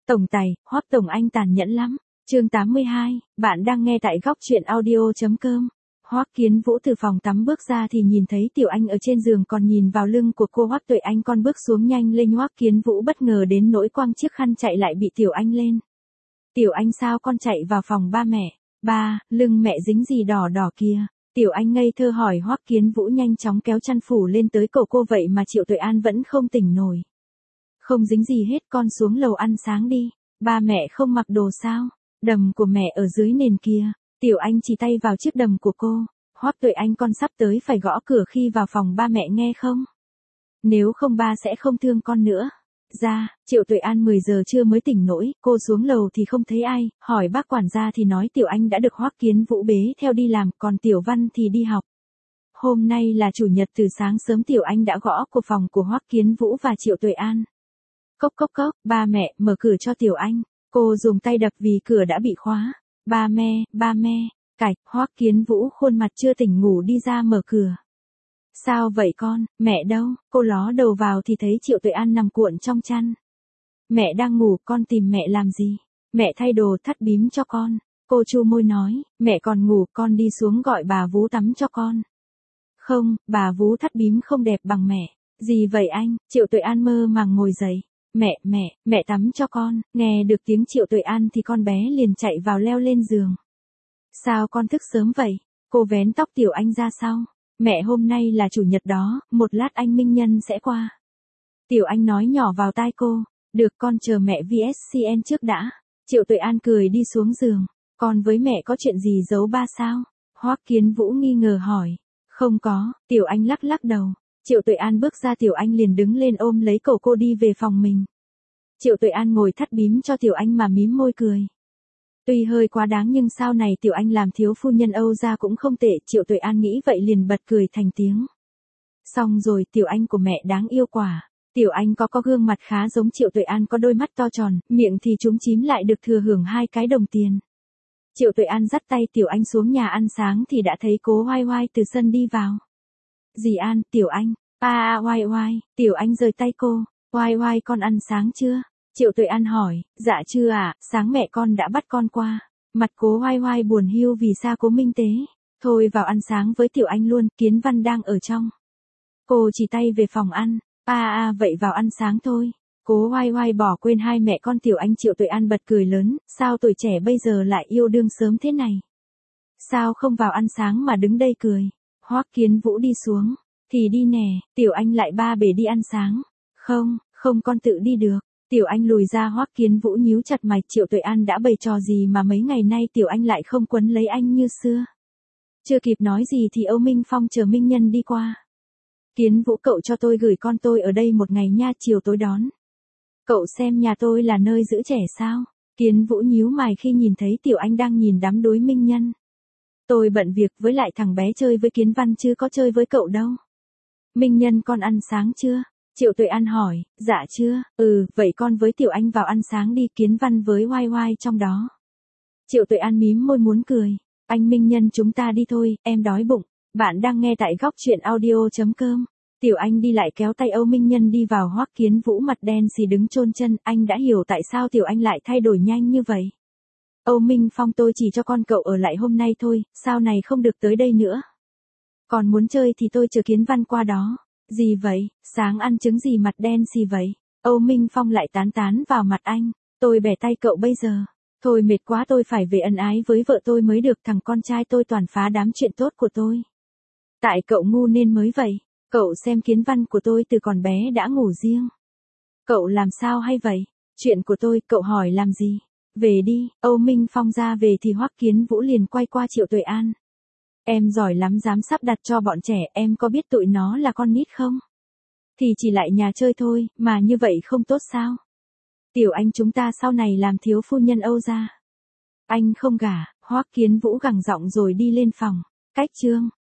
Tổng tài, Hoắc Tổng anh tàn nhẫn lắm. Chương 82, bạn đang nghe tại góc truyện audio.com. Hoắc Kiến Vũ từ phòng tắm bước ra thì nhìn thấy Tiểu Anh ở trên giường còn nhìn vào lưng của cô. Hoắc Tuệ Anh con bước xuống nhanh lên. Hoắc Kiến Vũ bất ngờ đến nỗi quăng chiếc khăn chạy lại bị Tiểu Anh lên. Tiểu Anh sao con chạy vào phòng ba mẹ? Ba, lưng mẹ dính gì đỏ đỏ kia? Tiểu Anh ngây thơ hỏi. Hoắc Kiến Vũ nhanh chóng kéo chăn phủ lên tới cổ cô, vậy mà Triệu Tuệ An vẫn không tỉnh nổi. Không dính gì hết, con xuống lầu ăn sáng đi. Ba mẹ không mặc đồ sao? Đầm của mẹ ở dưới nền kia. Tiểu Anh chỉ tay vào chiếc đầm của cô. Hoắc Tuệ Anh con sắp tới phải gõ cửa khi vào phòng ba mẹ nghe không? Nếu không ba sẽ không thương con nữa. Ra, Triệu Tuệ An 10 giờ trưa mới tỉnh nổi, cô xuống lầu thì không thấy ai, hỏi bác quản gia thì nói Tiểu Anh đã được Hoắc Kiến Vũ bế theo đi làm, còn Tiểu Văn thì đi học. Hôm nay là chủ nhật, từ sáng sớm Tiểu Anh đã gõ cửa phòng của Hoắc Kiến Vũ và Triệu Tuệ An. Cốc cốc cốc, ba mẹ, mở cửa cho Tiểu Anh. Cô dùng tay đập vì cửa đã bị khóa. Ba me, cạch. Hoắc Kiến Vũ khuôn mặt chưa tỉnh ngủ đi ra mở cửa. Sao vậy con, mẹ đâu? Cô ló đầu vào thì thấy Triệu Tuệ An nằm cuộn trong chăn. Mẹ đang ngủ, con tìm mẹ làm gì? Mẹ thay đồ thắt bím cho con. Cô chu môi nói, mẹ còn ngủ, con đi xuống gọi bà vú tắm cho con. Không, bà vú thắt bím không đẹp bằng mẹ. Gì vậy anh? Triệu Tuệ An mơ màng ngồi dậy. Mẹ tắm cho con. Nghe được tiếng Triệu Tuệ An thì con bé liền chạy vào leo lên giường. Sao con thức sớm vậy? Cô vén tóc Tiểu Anh ra sau. Mẹ hôm nay là chủ nhật đó, một lát anh Minh Nhân sẽ qua. Tiểu Anh nói nhỏ vào tai cô. Được, con chờ mẹ VSCN trước đã. Triệu Tuệ An cười đi xuống giường. Con với mẹ có chuyện gì giấu ba sao? Hoắc Kiến Vũ nghi ngờ hỏi. Không có, Tiểu Anh lắc lắc đầu. Triệu Tuệ An bước ra, Tiểu Anh liền đứng lên ôm lấy cổ cô đi về phòng mình. Triệu Tuệ An ngồi thắt bím cho Tiểu Anh mà mím môi cười. Tuy hơi quá đáng nhưng sau này Tiểu Anh làm thiếu phu nhân Âu gia cũng không tệ, Triệu Tuệ An nghĩ vậy liền bật cười thành tiếng. Xong rồi, Tiểu Anh của mẹ đáng yêu quả. Tiểu Anh có gương mặt khá giống Triệu Tuệ An, có đôi mắt to tròn, miệng thì chúm chím lại được thừa hưởng 2 cái đồng tiền. Triệu Tuệ An dắt tay Tiểu Anh xuống nhà ăn sáng thì đã thấy Cố Oai Oai từ sân đi vào. Dì An, Tiểu Anh. Oai Oai. Tiểu Anh giơ tay cô. Oai Oai, con ăn sáng chưa? Triệu Tuệ An hỏi. Dạ chưa ạ, sáng mẹ con đã bắt con qua. Mặt Cố Oai Oai buồn hiu vì xa Cố Minh Tế. Thôi vào ăn sáng với Tiểu Anh luôn, Kiến Văn đang ở trong. Cô chỉ tay về phòng ăn. Vậy vào ăn sáng thôi. Cố Oai Oai bỏ quên hai mẹ con Tiểu Anh. Triệu Tuệ An bật cười lớn, sao tuổi trẻ bây giờ lại yêu đương sớm thế này? Sao không vào ăn sáng mà đứng đây cười? Hoắc Kiến Vũ đi xuống. Thì đi nè, Tiểu Anh lại ba bể đi ăn sáng. Không con tự đi được. Tiểu Anh lùi ra. Hoắc Kiến Vũ nhíu chặt mày, Triệu Tuệ An đã bày trò gì mà mấy ngày nay Tiểu Anh lại không quấn lấy anh như xưa. Chưa kịp nói gì thì Âu Minh Phong chờ Minh Nhân đi qua. Kiến Vũ, cậu cho tôi gửi con tôi ở đây một ngày nha, chiều tối đón. Cậu xem nhà tôi là nơi giữ trẻ sao? Kiến Vũ nhíu mày khi nhìn thấy Tiểu Anh đang nhìn đắm đuối Minh Nhân. Tôi bận việc, với lại thằng bé chơi với Kiến Văn chứ có chơi với cậu đâu. Minh Nhân, con ăn sáng chưa? Triệu Tuệ An hỏi. Dạ chưa. Vậy con với Tiểu Anh vào ăn sáng đi, Kiến Văn với Oai Oai trong đó. Triệu Tuệ An mím môi muốn cười. Anh Minh Nhân, chúng ta đi thôi, em đói bụng. Bạn đang nghe tại góc truyện audio.com. Tiểu Anh đi lại kéo tay Âu Minh Nhân đi vào. Hoắc Kiến Vũ mặt đen xì đứng chôn chân, anh đã hiểu tại sao Tiểu Anh lại thay đổi nhanh như vậy. Âu Minh Phong, tôi chỉ cho con cậu ở lại hôm nay thôi, sau này không được tới đây nữa. Còn muốn chơi thì tôi chờ Kiến Văn qua đó. Gì vậy, sáng ăn trứng gì mặt đen xì vậy? Âu Minh Phong lại tán vào mặt anh. Tôi bẻ tay cậu bây giờ. Thôi mệt quá, tôi phải về ân ái với vợ tôi mới được, thằng con trai tôi toàn phá đám chuyện tốt của tôi. Tại cậu ngu nên mới vậy. Cậu xem Kiến Văn của tôi từ còn bé đã ngủ riêng. Cậu làm sao hay vậy? Chuyện của tôi, cậu hỏi làm gì? Về đi. Âu Minh Phong ra về thì Hoắc Kiến Vũ liền quay qua Triệu Tuệ An. Em giỏi lắm, dám sắp đặt cho bọn trẻ, em có biết tụi nó là con nít không? Thì chỉ lại nhà chơi thôi, mà như vậy không tốt sao? Tiểu Anh chúng ta sau này làm thiếu phu nhân Âu gia. Anh không gả. Hoắc Kiến Vũ gằn giọng rồi đi lên phòng. Cách chương